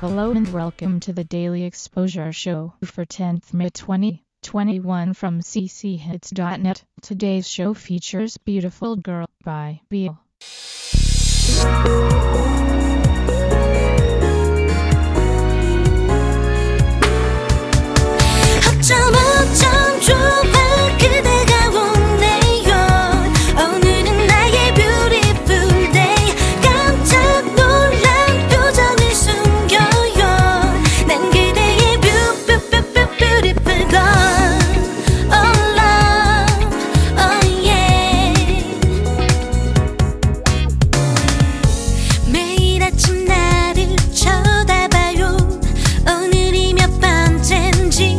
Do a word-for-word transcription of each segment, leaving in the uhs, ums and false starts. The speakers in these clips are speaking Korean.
Hello and welcome to the Daily Exposure Show for tenth May twenty twenty-one from c c hits dot net. Today's show features Beautiful Girl by Beale. 어쩜 어쩜 좋아 그대가 오네요. 오늘은 나의 beautiful day. 깜짝 놀란 표정을 숨겨요. 난 그대의 beautiful beautiful girl. Oh love, oh yeah. 매일 아침 나를 쳐다봐요. 오늘이 몇 번째인지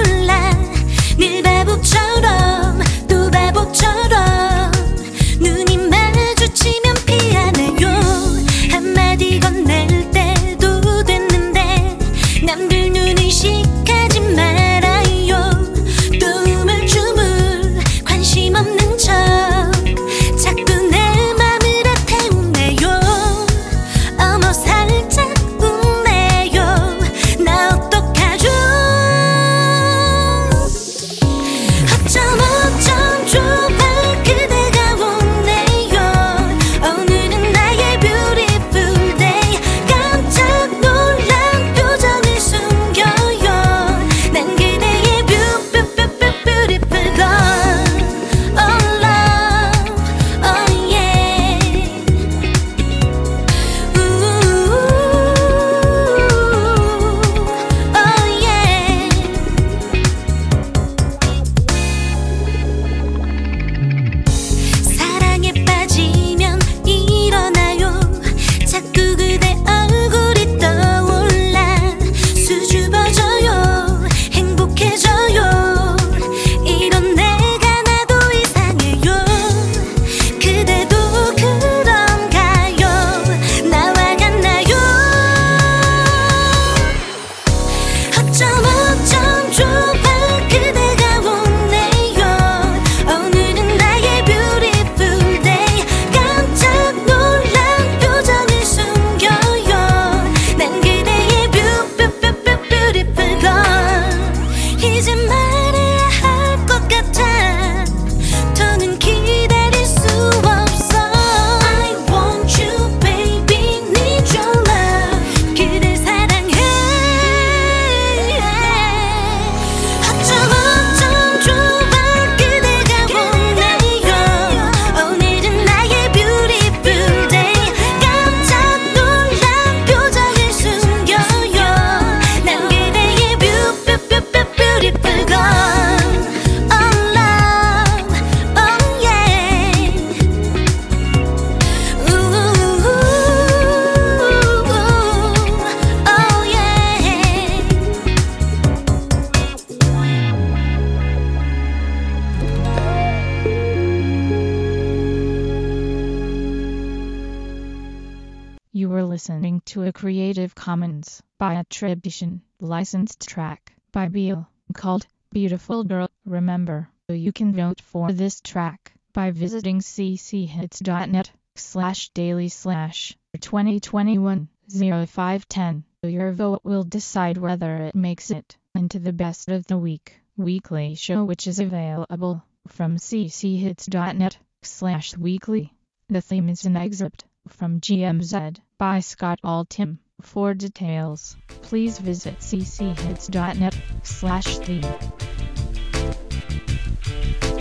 늘 바보처럼 또 바보처럼 눈이 마주치면 피하네요. 한마디 건넬 때도 됐는데 남들 눈을 식하지 말아요. 또 우물쭈물 관심 없는 척 자꾸 내 맘을 다 태우네요. 어머 살짝 웃네요. 나 어떡하죠? 어쩜 어쩜 좋아 그대가 오네요. 오늘은 나의 beautiful day. 깜짝 놀란 표정을 숨겨요. 난 그대의 beautiful beautiful girl. Oh love, oh yeah. Ooh, oh yeah. 사랑에 빠지면 일어나요. 자꾸 그대 얼굴이 떠올라 수줍어져요. 행복해져요. 이런 내가 나도 이상해요. 그대도 그런가요? 나와 같나요? 어쩜 어쩜 좋아 그대가 오네요. 오늘은 나의 beautiful day. 깜짝 놀란 표정을 숨겨요. 난 그대의 beautiful beautiful girl. 이제 말해야 할 것 같아. 더는 기다릴 수 없어. I want you baby, need your love. 그댈 사랑해. 어쩜 어쩜 좋아 그대가 오네요. 오늘은 나의 beautiful day. 깜짝 놀란 표정을 숨겨요. 난 그대의 beautiful beautiful girl. Oh love, oh yeah. Ooh, oh yeah. You were listening to a Creative Commons by attribution, licensed track by Beale, called Beautiful Girl. Remember, you can vote for this track by visiting c c hits dot net slash daily slash twenty twenty-one oh five ten. Your vote will decide whether it makes it into the best of the week weekly show, which is available from c c hits dot net slash weekly. The theme is an excerpt from G M Z by Scott Altham. For details, please visit c c hits dot net slash theme.